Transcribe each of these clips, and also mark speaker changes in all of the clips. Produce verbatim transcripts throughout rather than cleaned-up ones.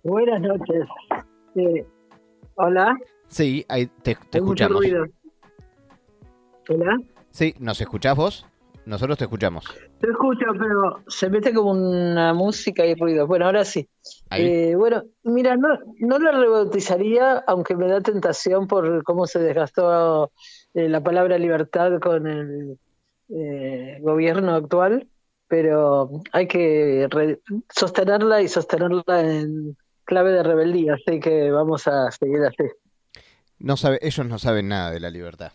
Speaker 1: Buenas noches. Eh, hola.
Speaker 2: Sí, ahí te, te
Speaker 1: Hay mucho
Speaker 2: escuchamos.
Speaker 1: ruido. Hola.
Speaker 2: Sí, ¿nos escuchás vos? Nosotros te escuchamos.
Speaker 1: Te escucho, pero se mete como una música y ruido. Bueno, ahora sí.
Speaker 2: Ahí.
Speaker 1: Eh, bueno, mira, no, no lo rebautizaría, aunque me da tentación por cómo se desgastó eh, la palabra libertad con el eh, gobierno actual, pero hay que re- sostenerla y sostenerla en clave de rebeldía, así que vamos a seguir así.
Speaker 2: No sabe, ellos no saben nada de la libertad.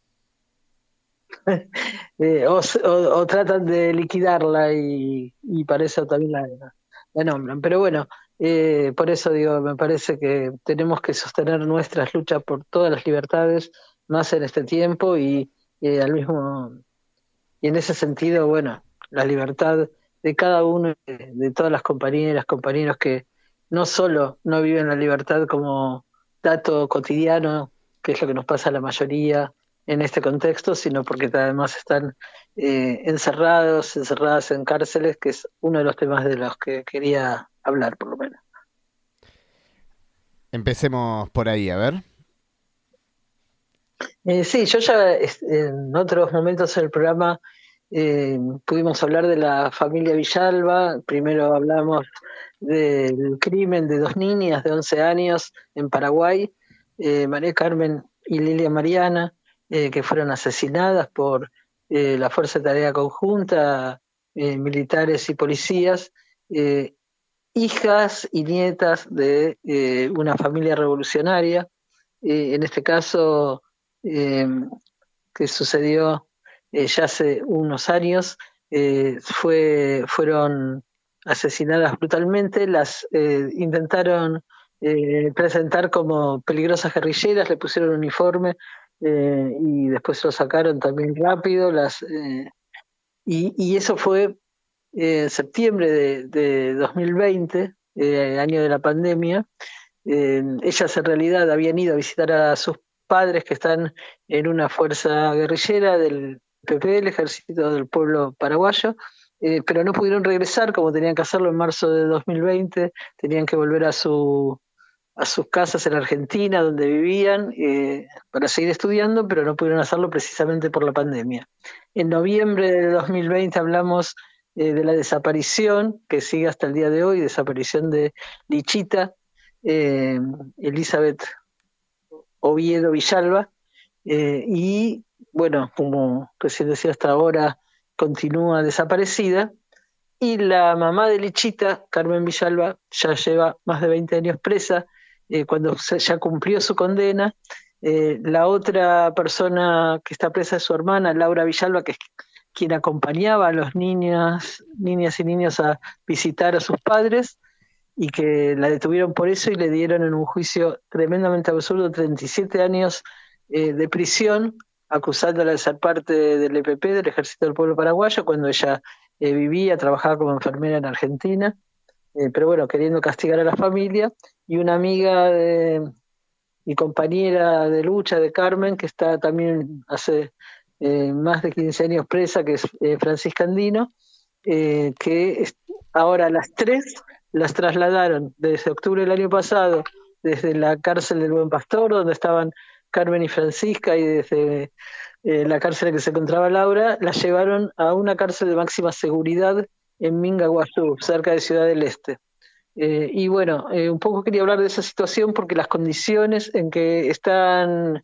Speaker 1: Eh, o, s- o- o tratan de liquidarla y, y para eso también la, la nombran. Pero bueno, eh, por eso digo, me parece que tenemos que sostener nuestras luchas por todas las libertades, más en este tiempo y eh, al mismo y en ese sentido, bueno, la libertad de cada uno, de, de todas las compañeras, compañeros que no solo no viven la libertad como dato cotidiano, que es lo que nos pasa a la mayoría en este contexto, sino porque además están eh, encerrados, encerradas en cárceles, que es uno de los temas de los que quería hablar, por lo menos.
Speaker 2: Empecemos por ahí, a ver.
Speaker 1: Eh, sí, yo ya es- en otros momentos del programa eh, pudimos hablar de la familia Villalba. Primero hablamos del crimen de dos niñas de once años en Paraguay, eh, María Carmen y Lilia Mariana, eh, que fueron asesinadas por eh, la Fuerza de Tarea Conjunta, eh, militares y policías, eh, hijas y nietas de eh, una familia revolucionaria. Eh, en este caso, eh, que sucedió eh, ya hace unos años, eh, fue, fueron asesinadas brutalmente, las eh, intentaron eh, presentar como peligrosas guerrilleras, le pusieron uniforme eh, y después lo sacaron también rápido, las, eh, y, y eso fue eh, en septiembre de, de dos mil veinte, eh, año de la pandemia. Eh, ellas en realidad habían ido a visitar a sus padres que están en una fuerza guerrillera del P P, el Ejército del Pueblo Paraguayo, eh, pero no pudieron regresar como tenían que hacerlo en marzo de dos mil veinte, tenían que volver a, su, a sus casas en Argentina, donde vivían, eh, para seguir estudiando, pero no pudieron hacerlo precisamente por la pandemia. En noviembre de dos mil veinte hablamos eh, de la desaparición, que sigue hasta el día de hoy, desaparición de Lichita, eh, Elizabeth Oviedo Villalba, eh, y bueno, como recién decía, hasta ahora continúa desaparecida. Y la mamá de Lichita, Carmen Villalba, ya lleva más de veinte años presa, eh, cuando se, ya cumplió su condena. Eh, la otra persona que está presa es su hermana, Laura Villalba, que es quien acompañaba a los niñas, niñas y niños a visitar a sus padres, y que la detuvieron por eso y le dieron en un juicio tremendamente absurdo treinta y siete años eh, de prisión, acusándola de ser parte del E P P, del Ejército del Pueblo Paraguayo, cuando ella eh, vivía, trabajaba como enfermera en Argentina, eh, pero bueno, queriendo castigar a la familia. Y una amiga de, y compañera de lucha de Carmen, que está también hace eh, más de quince años presa, que es eh, Francisca Andino, eh, que ahora las tres las trasladaron desde octubre del año pasado, desde la cárcel del Buen Pastor, donde estaban Carmen y Francisca, y desde eh, la cárcel en que se encontraba Laura, las llevaron a una cárcel de máxima seguridad en Mingaguazú, cerca de Ciudad del Este. Eh, y bueno, eh, un poco quería hablar de esa situación porque las condiciones en que están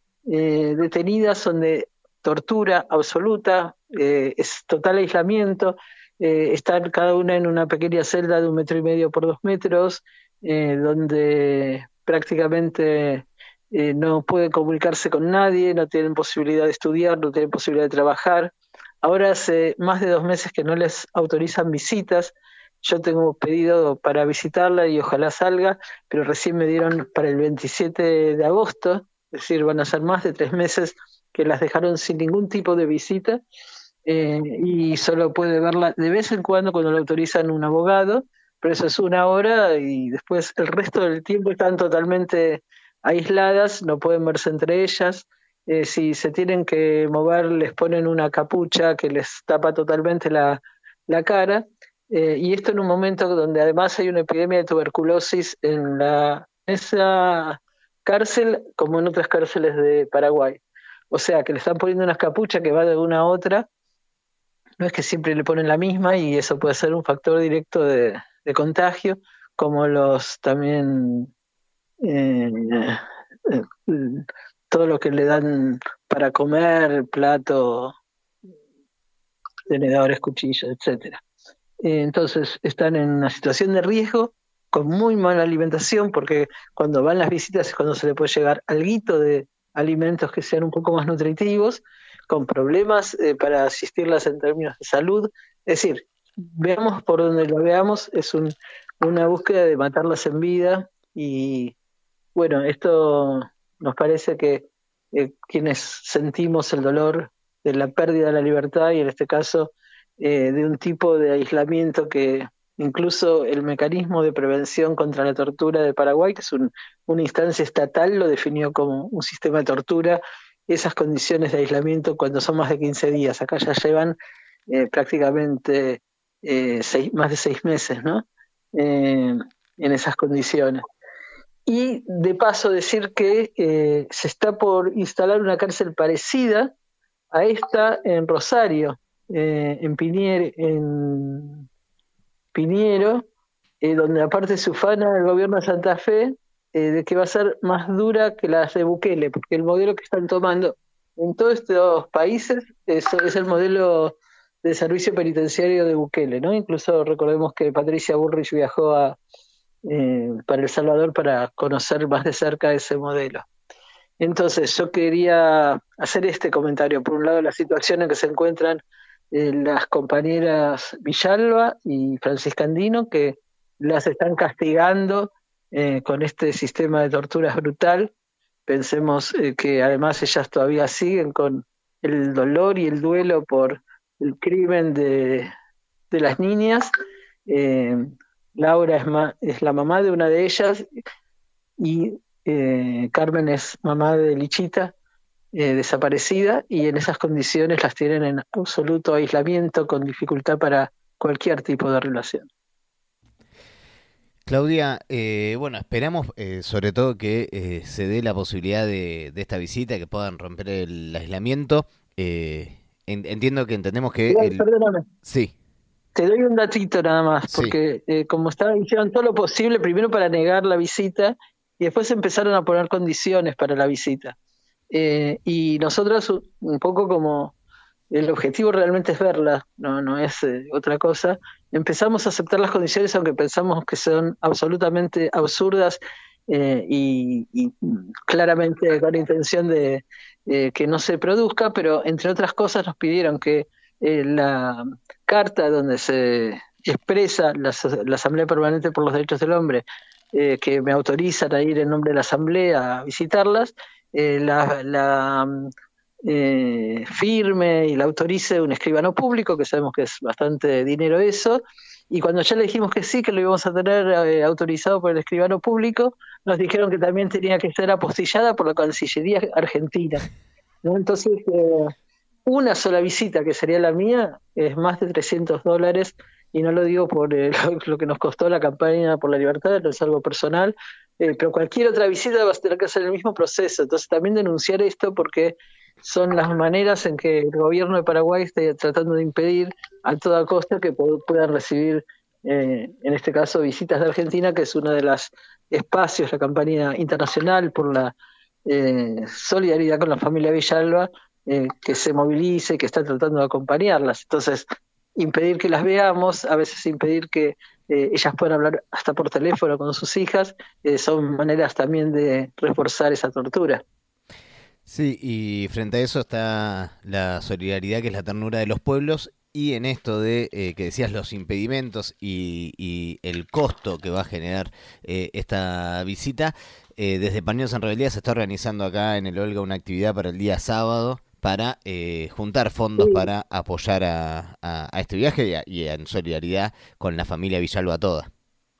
Speaker 1: eh, detenidas son de tortura absoluta, eh, es total aislamiento, eh, están cada una en una pequeña celda de un metro y medio por dos metros, eh, donde prácticamente eh, no pueden comunicarse con nadie, no tienen posibilidad de estudiar, no tienen posibilidad de trabajar. Ahora hace más de dos meses que no les autorizan visitas. Yo tengo pedido para visitarla y ojalá salga, pero recién me dieron para el veintisiete de agosto, es decir, van a ser más de tres meses que las dejaron sin ningún tipo de visita, eh, y solo puede verla de vez en cuando cuando le autorizan un abogado, pero eso es una hora y después el resto del tiempo están totalmente aisladas, no pueden verse entre ellas. Eh, si se tienen que mover les ponen una capucha que les tapa totalmente la, la cara, Eh, y esto en un momento donde además hay una epidemia de tuberculosis en la, esa cárcel como en otras cárceles de Paraguay. O sea, que le están poniendo unas capuchas que va de una a otra. No es que siempre le ponen la misma y eso puede ser un factor directo de, de contagio, como los también eh, eh, todo lo que le dan para comer, plato, tenedores, cuchillos, etcétera. Eh, entonces están en una situación de riesgo, con muy mala alimentación, porque cuando van las visitas es cuando se le puede llegar alguito de alimentos que sean un poco más nutritivos, con problemas eh, para asistirlas en términos de salud. Es decir, veamos por donde lo veamos, es un, una búsqueda de matarlas en vida y bueno, esto nos parece que eh, quienes sentimos el dolor de la pérdida de la libertad y en este caso eh, de un tipo de aislamiento que incluso el mecanismo de prevención contra la tortura de Paraguay, que es un, una instancia estatal, lo definió como un sistema de tortura, esas condiciones de aislamiento cuando son más de quince días. Acá ya llevan eh, prácticamente eh, seis, más de seis meses, ¿no? Eh, en esas condiciones. Y de paso decir que eh, se está por instalar una cárcel parecida a esta en Rosario, eh, en, Pinier, en Piniero, eh, donde aparte se ufana el gobierno de Santa Fe eh, de que va a ser más dura que las de Bukele, porque el modelo que están tomando en todos estos países es, es el modelo de servicio penitenciario de Bukele, ¿no? Incluso recordemos que Patricia Bullrich viajó a eh, para El Salvador para conocer más de cerca ese modelo. Entonces, yo quería hacer este comentario. Por un lado, la situación en que se encuentran eh, las compañeras Villalba y Francisca Andino, que las están castigando eh, con este sistema de torturas brutal. Pensemos eh, que además ellas todavía siguen con el dolor y el duelo por el crimen de, de las niñas. Eh, Laura es, ma- es la mamá de una de ellas y eh, Carmen es mamá de Lichita, eh, desaparecida, y en esas condiciones las tienen en absoluto aislamiento con dificultad para cualquier tipo de relación.
Speaker 2: Claudia, eh, bueno, esperamos eh, sobre todo que eh, se dé la posibilidad de, de esta visita, que puedan romper el aislamiento. Eh, en- entiendo que entendemos que
Speaker 1: Igual,
Speaker 2: el...
Speaker 1: perdóname,
Speaker 2: Sí,
Speaker 1: te doy un datito nada más,
Speaker 2: sí.
Speaker 1: porque eh, como estaba, hicieron todo lo posible primero para negar la visita y después empezaron a poner condiciones para la visita. Eh, y nosotros, un poco como el objetivo realmente es verla, no, no es eh, otra cosa, empezamos a aceptar las condiciones aunque pensamos que son absolutamente absurdas eh, y, y claramente con la intención de eh, que no se produzca, pero entre otras cosas nos pidieron que eh, la carta donde se expresa la, la Asamblea Permanente por los Derechos del Hombre, eh, que me autorizan a ir en nombre de la Asamblea a visitarlas, eh, la, la eh, firme y la autorice un escribano público, que sabemos que es bastante dinero eso, y cuando ya le dijimos que sí, que lo íbamos a tener eh, autorizado por el escribano público, nos dijeron que también tenía que ser apostillada por la Cancillería Argentina, ¿no? Entonces, eh, una sola visita, que sería la mía, es más de trescientos dólares, y no lo digo por eh, lo, lo que nos costó la campaña por la libertad, no es algo personal, eh, pero cualquier otra visita va a tener que hacer el mismo proceso. Entonces, también denunciar esto porque son las maneras en que el gobierno de Paraguay está tratando de impedir a toda costa que puedan recibir, eh, en este caso, visitas de Argentina, que es uno de los espacios, la campaña internacional por la eh, solidaridad con la familia Villalba, eh, que se movilice, que está tratando de acompañarlas. Entonces, impedir que las veamos, a veces impedir que eh, ellas puedan hablar hasta por teléfono con sus hijas, eh, son maneras también de reforzar esa tortura.
Speaker 2: Sí, y frente a eso está la solidaridad, que es la ternura de los pueblos, y en esto de eh, que decías los impedimentos y, y el costo que va a generar eh, esta visita, eh, desde Pañuelos en Rebeldía se está organizando acá en el Olga una actividad para el día sábado para eh, juntar fondos
Speaker 1: Sí,
Speaker 2: para apoyar a, a- a este viaje y, a- y en solidaridad con la familia Villalba toda.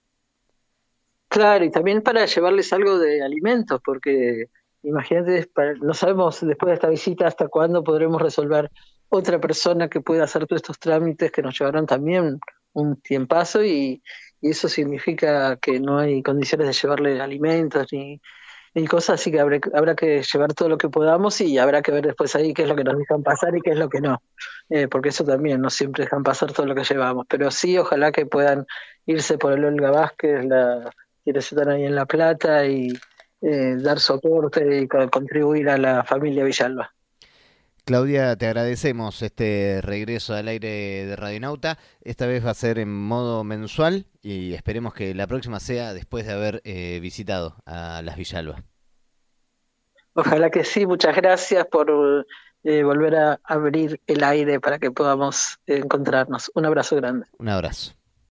Speaker 1: claro, y también para llevarles algo de alimentos, porque imagínate, para- no sabemos después de esta visita hasta cuándo podremos resolver otra persona que pueda hacer todos estos trámites que nos llevarán también un tiempazo y, y eso significa que no hay condiciones de llevarle alimentos ni, ni cosas, así que habrá, habrá que llevar todo lo que podamos y habrá que ver después ahí qué es lo que nos dejan pasar y qué es lo que no. Eh, porque eso también, no siempre dejan pasar todo lo que llevamos, pero sí, ojalá que puedan irse por el Olga Vázquez, la, quienes están ahí en La Plata y eh, dar soporte y co- contribuir a la familia Villalba.
Speaker 2: Claudia, te agradecemos este regreso al aire de Radionauta. Esta vez va a ser en modo mensual y esperemos que la próxima sea después de haber eh, visitado a las Villalba.
Speaker 1: Ojalá que sí, muchas gracias por eh, volver a abrir el aire para que podamos eh, encontrarnos. Un abrazo grande.
Speaker 2: Un abrazo.